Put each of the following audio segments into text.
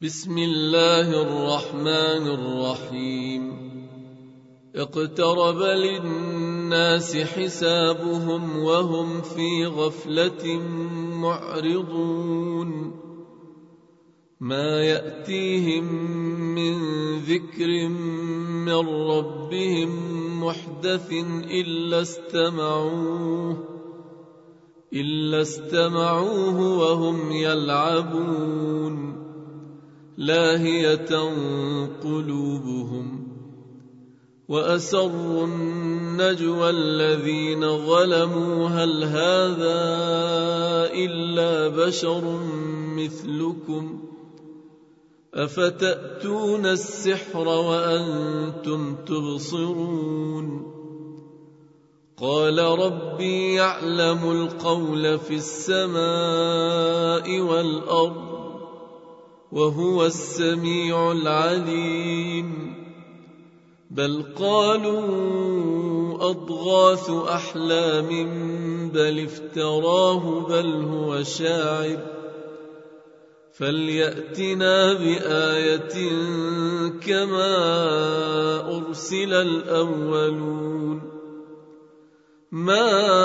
بسم الله الرحمن الرحيم. اقترب للناس حسابهم وهم في غفلة معرضون. ما يأتيهم من ذكر من ربهم محدث إلا استمعوه وهم يلعبون لاهية قلوبهم. وأسروا النجوى الذين ظلموا هل هذا إلا بشر مثلكم أفتأتون السحر وأنتم تبصرون. قال ربي يعلم القول في السماء والأرض وهو السميع العليم. بل قالوا أضغاث أحلام بل افتراه بل هو شاعر فليأتنا بآية كما أرسل الأولون. ما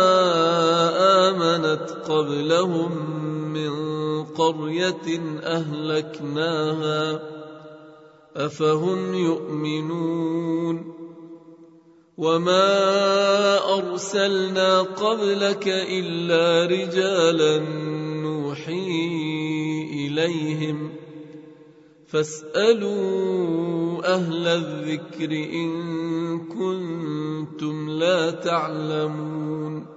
آمنت قبلهم من قرية أهلكناها أفهم يؤمنون. وما أرسلنا قبلك إلا رجالا نوحي إليهم فاسألوا أهل الذكر إن كنتم لا تعلمون.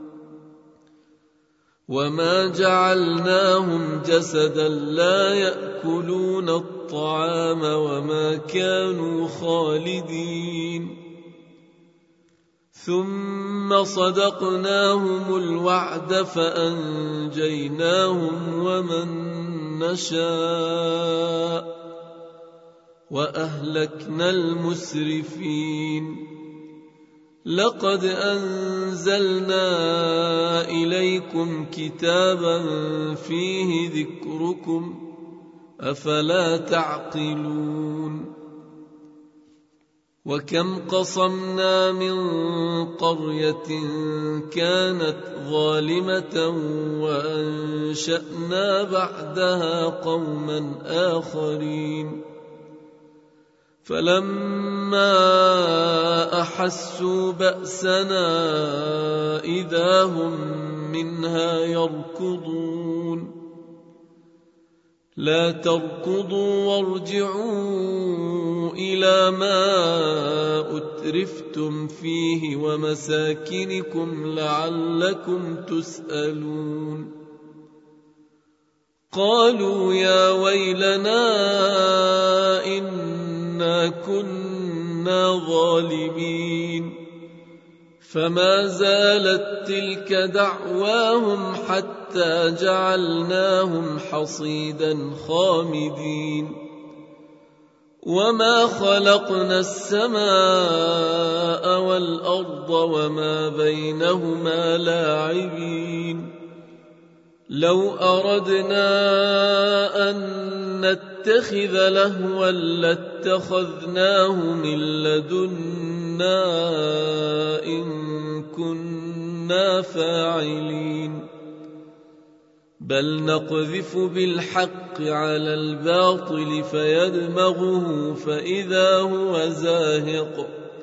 وما جعلناهم جسدا لا يأكلون الطعام وما كانوا خالدين. ثم صدقناهم الوعد فأنجيناهم ومن نشاء وأهلكنا المسرفين. لقد أنزلنا إليكم كتابا فيه ذكركم أفلا تعقلون. وكم قصمنا من قرية كانت ظالمة وأنشأنا بعدها قوما آخرين فلما أحسوا بأسنا إذا هم منها يركضون. لا تركضوا وارجعوا إلى ما أترفتم فيه ومساكنكم لعلكم تسألون. قالوا يا ويلنا إنا كنا ظالمين. فما زالت تلك دعواهم حتى جعلناهم حصيدا خامدين. وما خلقنا السماء والأرض وما بينهما لاعبين. لو أردنا أن نتخذ لهوا لاتخذناه من لدنا إن كنا فاعلين. بل نقذف بالحق على الباطل فيدمغه فإذا هو زاهق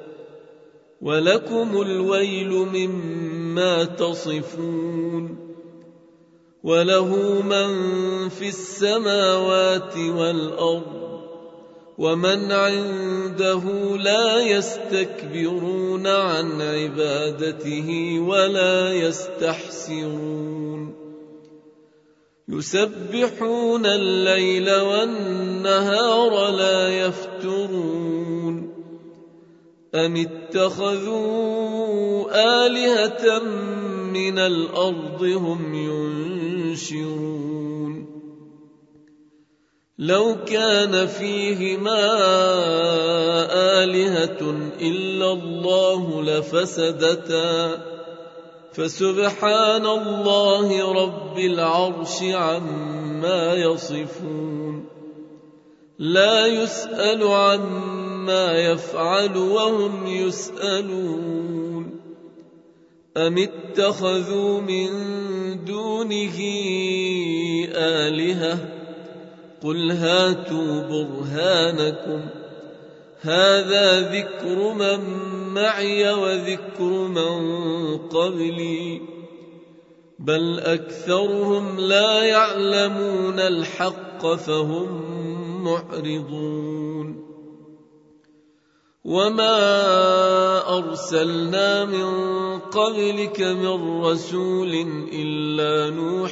ولكم الويل مما تصفون. وله من في السماوات والأرض ومن عنده لا يستكبرون عن عبادته ولا يستحسرون. يسبحون الليل والنهار لا يفترون. أم اتخذوا آلهة من الأرض هم ينشرون. لو كان فيهما آلهة إلا الله لفسدتا فسبحان الله رب العرش عما يصفون. لا يسأل عما يفعل وهم يسألون أم اتخذوا من دونه آلهة قل هاتوا برهانكم هذا ذكر من معي وذكر من قبلي بل أكثرهم لا يعلمون الحق فهم معرضون وما أرسلنا من قبلك من رسول إلا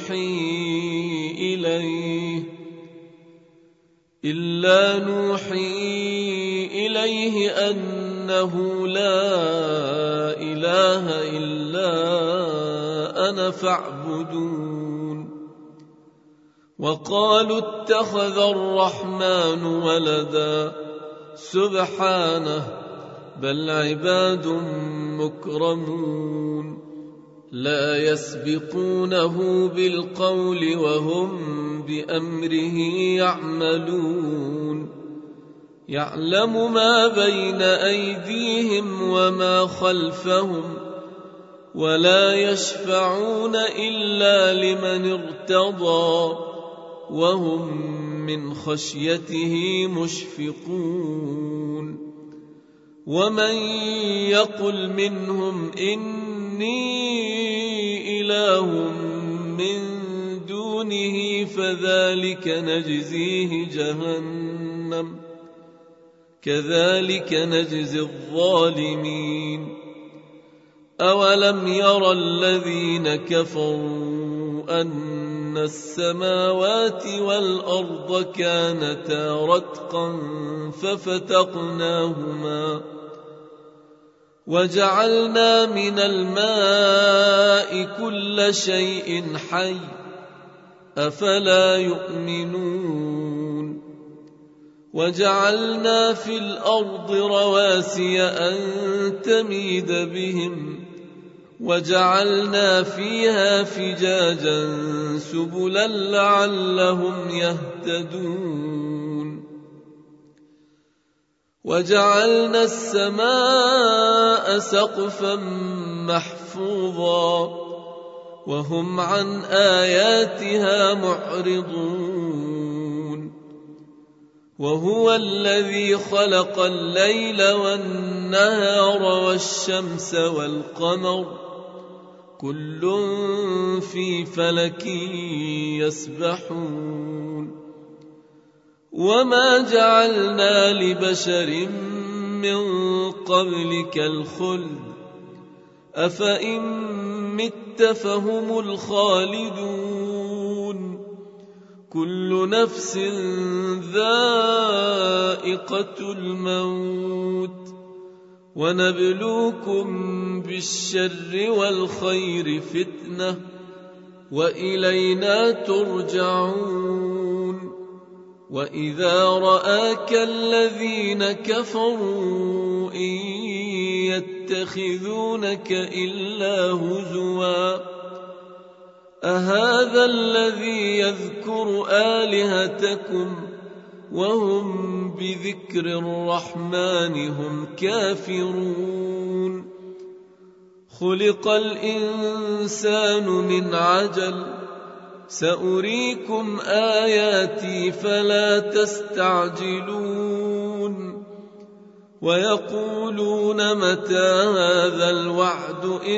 نوحي إليه أنه لا إله إلا أنا فاعبدون وقالوا اتخذ الرحمن ولدا سبحانه بل عباد مكرمون لا يسبقونه بالقول وهم بأمره يعملون يعلم ما بين أيديهم وما خلفهم ولا يشفعون إلا لمن ارتضى وهم من خشيته مشفقون ومن يقل منهم إني إله من دونه فذلك نجزيه جهنم كذلك نجزي الظالمين أولم يرى الذين كفروا أن السماوات والأرض كانتا رتقا ففتقناهما وجعلنا من الماء كل شيء حي أفلا يؤمنون وجعلنا في الأرض رواسي أن تميد بهم وجعلنا فيها فجاجا سبلا لعلهم يهتدون وجعلنا السماء سقفا محفوظا وهم عن آياتها معرضون وهو الذي خلق الليل والنهار والشمس والقمر كل في فلك يسبحون وما جعلنا لبشر من قبلك الخلد أفإن مت فهم الخالدون كل نفس ذائقة الموت ونبلوكم بالشر والخير فتنة وإلينا ترجعون وإذا رآك الذين كفروا إن يتخذونك إلا هزوا أهذا الذي يذكر آلهتكم وهم بذكر الرحمن هم كافرون خلق الإنسان من عجل سأريكم آياتي فلا تستعجلون ويقولون متى هذا الوعد إن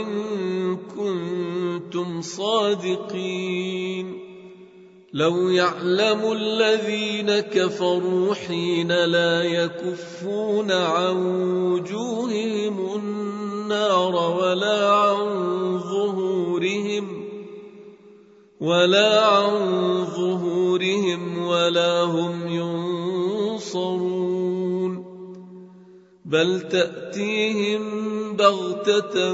كنتم صادقين لو يعلم الذين كفروا حين لا يكفون عن وجوههم النار ولا عن ظهورهم ولا هم ينصرون بل تأتيهم بغتة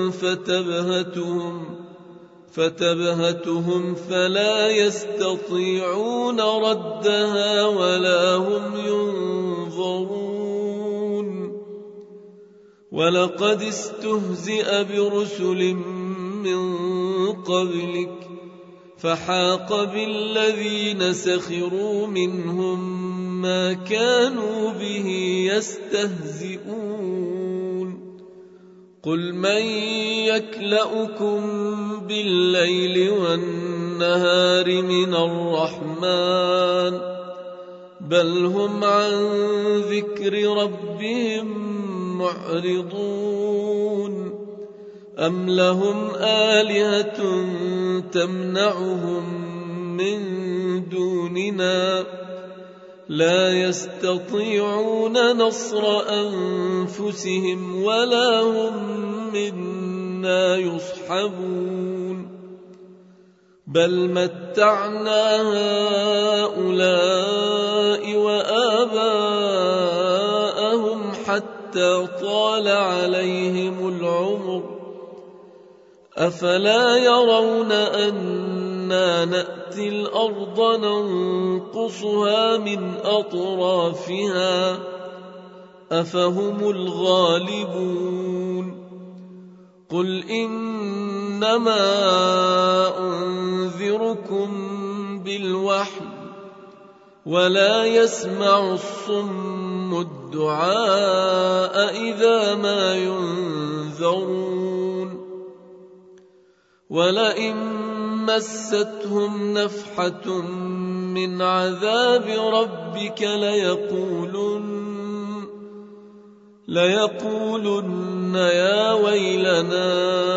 فتبهتهم فلا يستطيعون ردها ولا هم ينظرون ولقد استهزئ برسل من قبلك فحاق بالذين سخروا منهم ما كانوا به يستهزئون قل من يكلؤكم بالليل والنهار من الرحمن بل هم عن ذكر ربهم معرضون أم لهم آلهة تمنعهم من دوننا لا يستطيعون نصر أنفسهم ولا هم منا يصحبون بل متعنا هؤلاء وآباءهم حتى طال عليهم العمر أفلا يرون أنا نأتي الأرض ننقصها من أطرافها أفهم الغالبون قل إنما أنذركم بالوحي ولا يسمع الصم الدعاء إذا ما ينذرون ولئن مستهم نفحة من عذاب ربك ليقولن يا ويلنا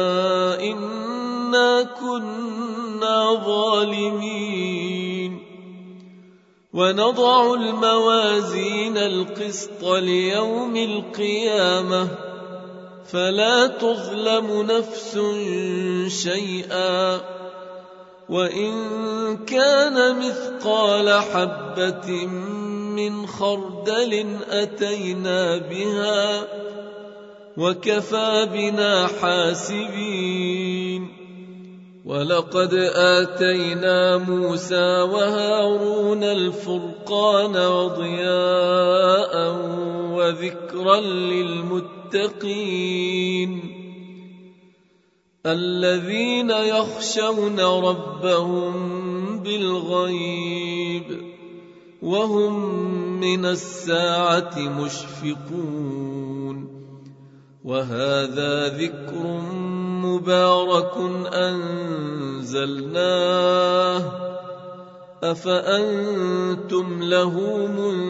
إنا كنا ظالمين ونضع الموازين القسط ليوم القيامة فلا تظلم نفس شيئا وإن كان مثقال حبة من خردل أتينا بها وكفى بنا حاسبين ولقد آتينا موسى وهارون الفرقان وضياء وذكرا للمتقين الذين يخشون ربهم بالغيب وهم من الساعة مشفقون وهذا ذكر مبارك أنزلناه أفأنتم له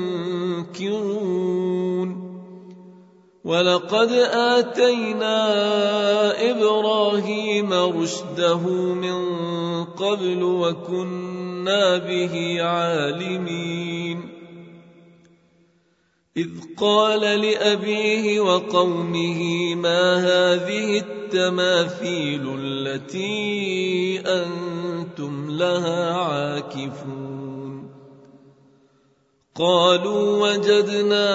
منكرون ولقد آتينا إبراهيم رشده من قبل وكنا به عالمين إذ قال لأبيه وقومه ما هذه التماثيل التي أنتم لها عاكفون قالوا وجدنا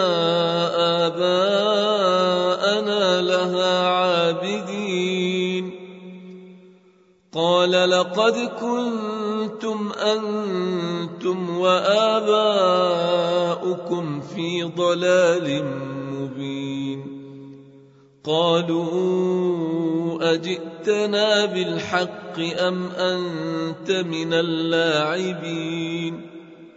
آباءنا لها عابدين قال لقد كنتم أنتم وآباؤكم في ضلال مبين قالوا أجئتنا بالحق أم أنت من اللاعبين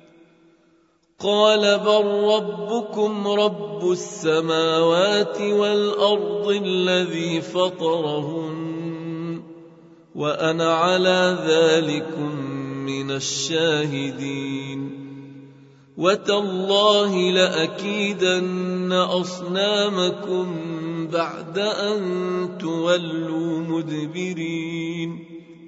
قال بل ربكم رب السماوات والأرض الذي فطرهن وأنا على ذلكم من الشاهدين وتالله لأكيدن أصنامكم بعد أن تولوا مدبرين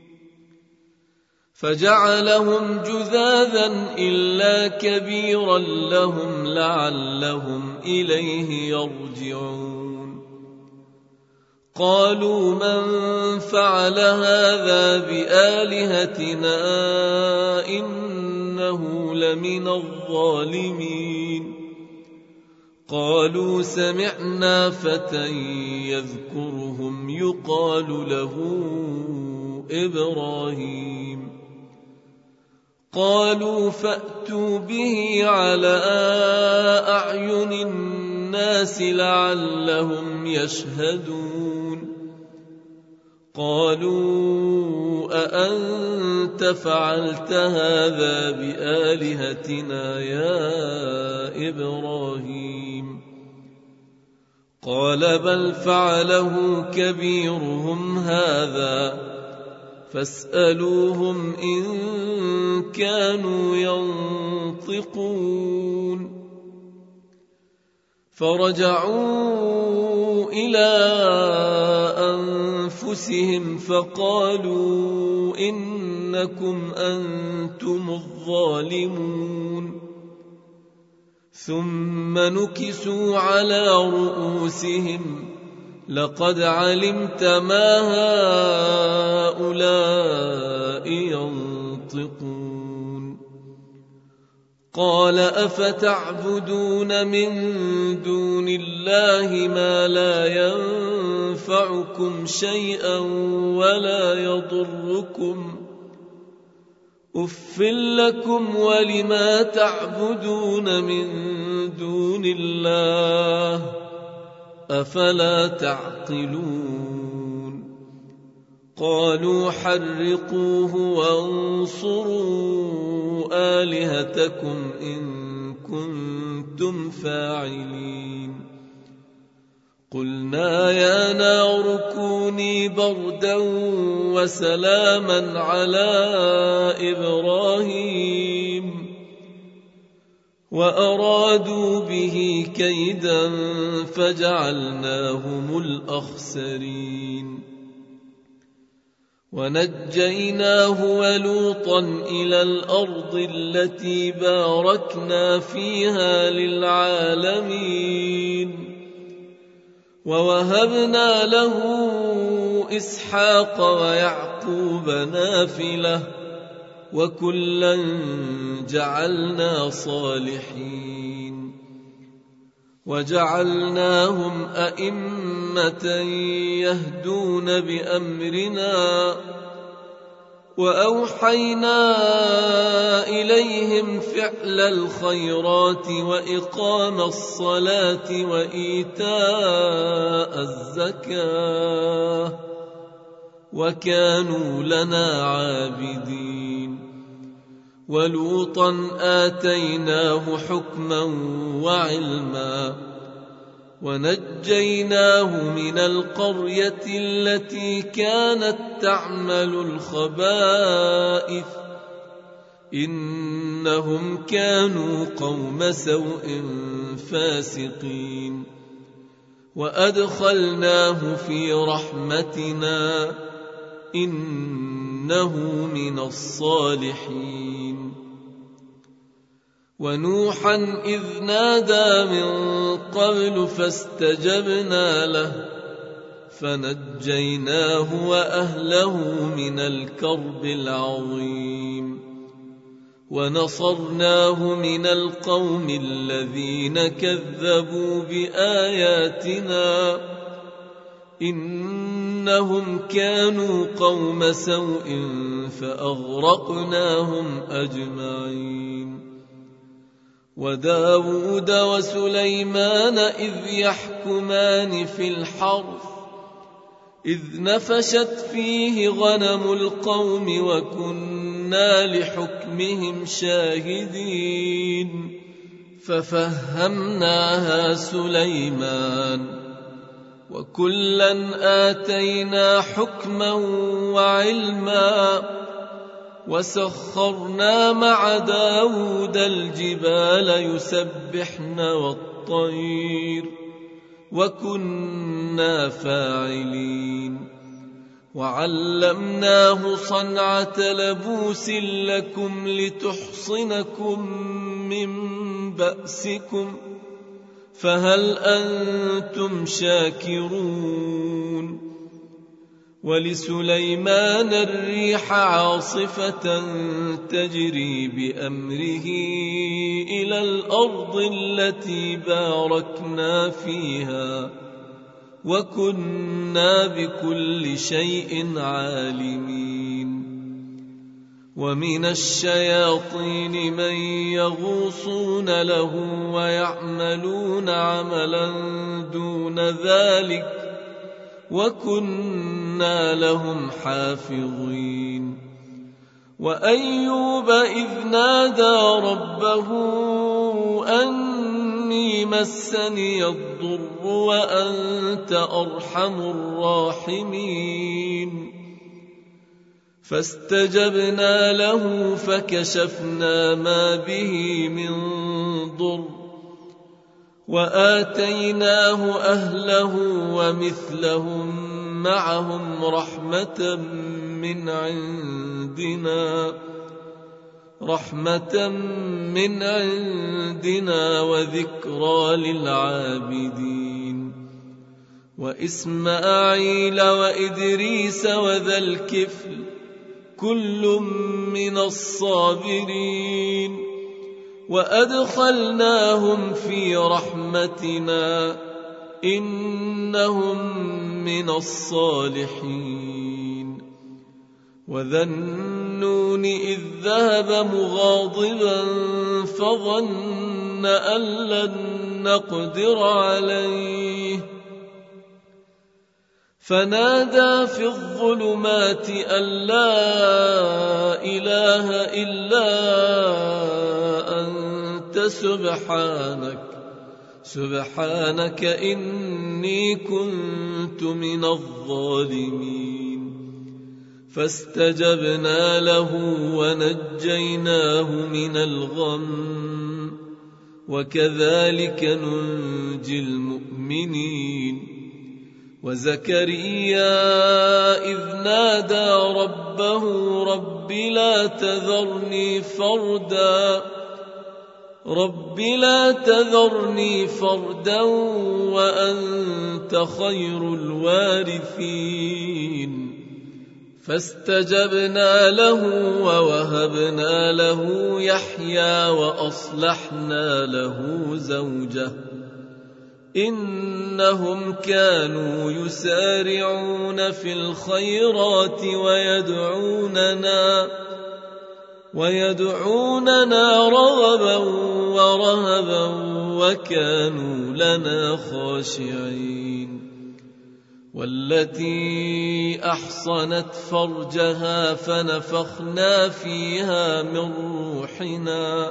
فجعلهم جذاذا إلا كبيرا لهم لعلهم إليه يرجعون قالوا من فعل هذا بآلهتنا إنه لمن الظالمين قالوا سمعنا فتى يذكرهم يقال له إبراهيم قالوا فأتوا به على أعين الناس لعلهم يشهدون قالوا أأنت فعلت هذا بآلهتنا يا إبراهيم قال بل فعله كبيرهم هذا فاسألوهم إن كانوا ينطقون فرجعوا إلى أنفسهم فقالوا إنكم أنتم الظالمون ثم نكسوا على رؤوسهم لقد علمت ما هؤلاء ينطقون قال أفتعبدون من دون الله ما لا ينفعكم شيئا ولا يضركم أف لكم ولما تعبدون من دون الله أفلا تعقلون قالوا حرقوه وانصروا آلهتكم إن كنتم فاعلين قلنا يا نار كوني بردا وسلاما على إبراهيم وأرادوا به كيدا فجعلناهم الأخسرين ونجيناه ولوطا إلى الأرض التي باركنا فيها للعالمين ووهبنا له إسحاق ويعقوب نافلة وكلا جعلنا صالحين وجعلناهم أئمة يهدون بأمرنا وأوحينا إليهم فعل الخيرات وإقام الصلاة وإيتاء الزكاة وكانوا لنا عابدين ولوطا آتيناه حكما وعلما ونجيناه من القرية التي كانت تعمل الخبائث إنهم كانوا قوم سوء فاسقين وأدخلناه في رحمتنا إنه من الصالحين ونوحا إذ نادى من قبل فاستجبنا له فنجيناه وأهله من الكرب العظيم ونصرناه من القوم الذين كذبوا بآياتنا إنهم كانوا قوم سوء فأغرقناهم أجمعين وداود وسليمان إذ يحكمان في الحرث إذ نفشت فيه غنم القوم وكنا لحكمهم شاهدين ففهمناها سليمان وكلا آتينا حكما وعلما وسخرنا مع داود الجبال يسبحن والطير وكنا فاعلين وعلمناه صنعة لبوس لكم لتحصنكم من بأسكم فهل أنتم شاكرون ولسليمان الريح عاصفة تجري بأمره إلى الأرض التي باركنا فيها وكنا بكل شيء عالمين ومن الشياطين من يغوصون له ويعملون عملا دون ذلك وكنا لهم حافظين وأيوب إذ نادى ربه أني مسني الضر وأنت أرحم الراحمين فاستجبنا له فكشفنا ما به من ضر وآتيناه أهله ومثلهم معهم رحمة من عندنا وذكرى للعابدين وإسماعيل وإدريس وذا الكفل كل من الصابرين وأدخلناهم في رحمتنا إنهم من الصالحين وذا النون إذ ذهب مغاضبا فظن أن لن نقدر عليه فنادى في الظلمات أن لا إله إلا أنت سبحانك إني كنت من الظالمين فاستجبنا له ونجيناه من الغم وكذلك ننجي المؤمنين وزكريا إذ نادى ربه رب لا تذرني فردا وأنت خير الوارثين فاستجبنا له ووهبنا له يحيى وأصلحنا له زوجه إنهم كانوا يسارعون في الخيرات ويدعوننا رغبا ورهبا وكانوا لنا خاشعين والتي أحصنت فرجها فنفخنا فيها من روحنا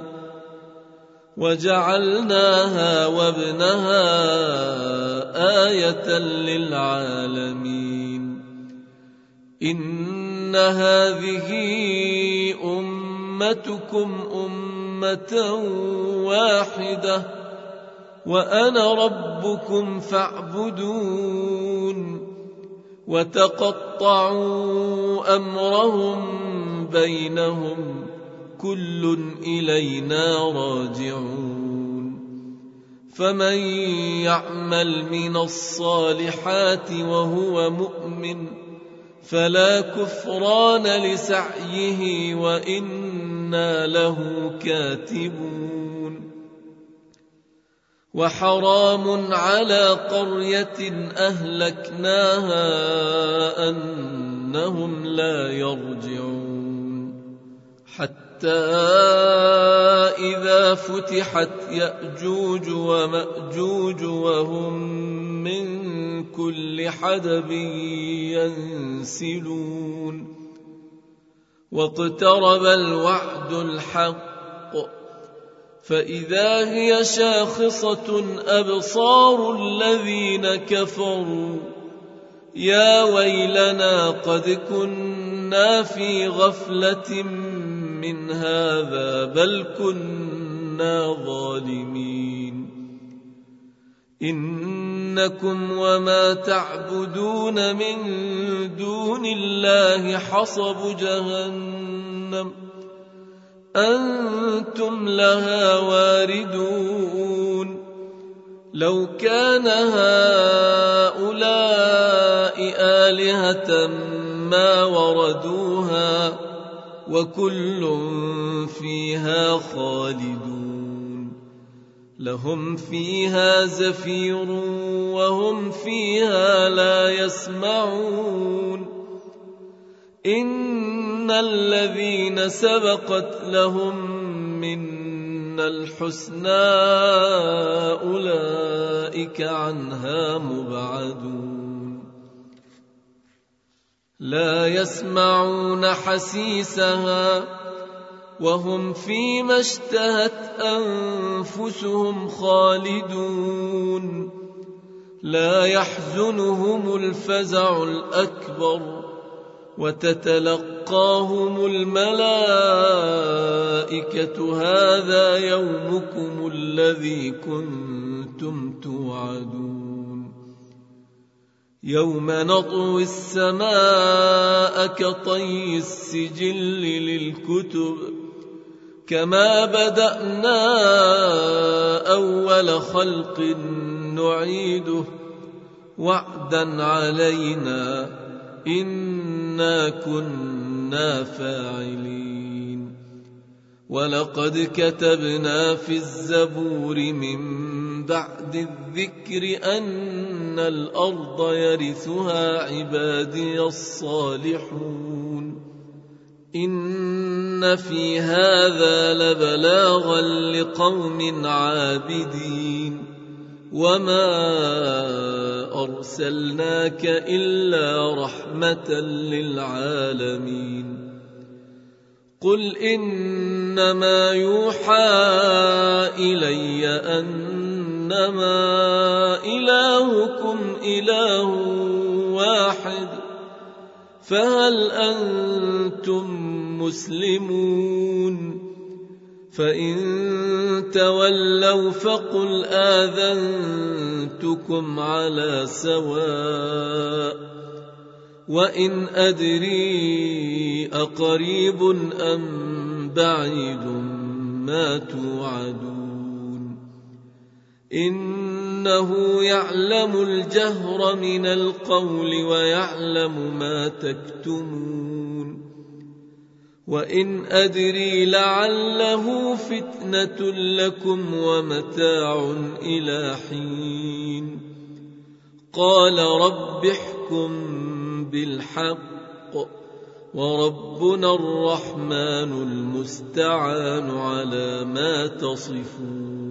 وجعلناها وابنها آية للعالمين إن هذه أمتكم أمة واحدة وأنا ربكم فاعبدون وتقطعوا أمرهم بينهم كل إلينا راجعون فمن يعمل من الصالحات وهو مؤمن فلا كفران لسعيه وإنا له كاتبون وحرام على قرية أهلكناها أنهم لا يرجعون حتى إذا فتحت يأجوج ومأجوج وهم من كل حدب ينسلون واقترب الوعد الحق فإذا هي شاخصة أبصار الذين كفروا يا ويلنا قد كنا في غفلة من هذا بل كنا ظالمين إنكم وما تعبدون من دون الله حصب جهنم أنتم لها واردون لو كان هؤلاء آلهة ما وردوها وكل فيها خالدون لهم فيها زفير وهم فيها لا يسمعون إن الذين سبقت لهم منا الحسنى أولئك عنها مبعدون لا يسمعون حسيسها وهم فيما اشتهت أنفسهم خالدون لا يحزنهم الفزع الأكبر وتتلقاهم الملائكة هذا يومكم الذي كنتم توعدون يوم نطوي السماء كطي السجل للكتب كما بدأنا أول خلق نعيده وعدا علينا إنا كنا فاعلين ولقد كتبنا في الزبور من بعد الذكر أن الأرض يرثها عبادي الصالحون إن في هذا لبلاغا لقوم عابدين وما أرسلناك إلا رحمة للعالمين قل إنما يوحى إلي أنما إلهكم إله واحد فهل أنتم مسلمون فإن تولوا فقل آذنتكم على سواء وإن أدري أقريب أم بعيد ما توعدون إنه يعلم الجهر من القول ويعلم ما تكتمون وإن أدري لعله فتنة لكم ومتاع إلى حين قال رب احكم بالحق وربنا الرحمن المستعان على ما تصفون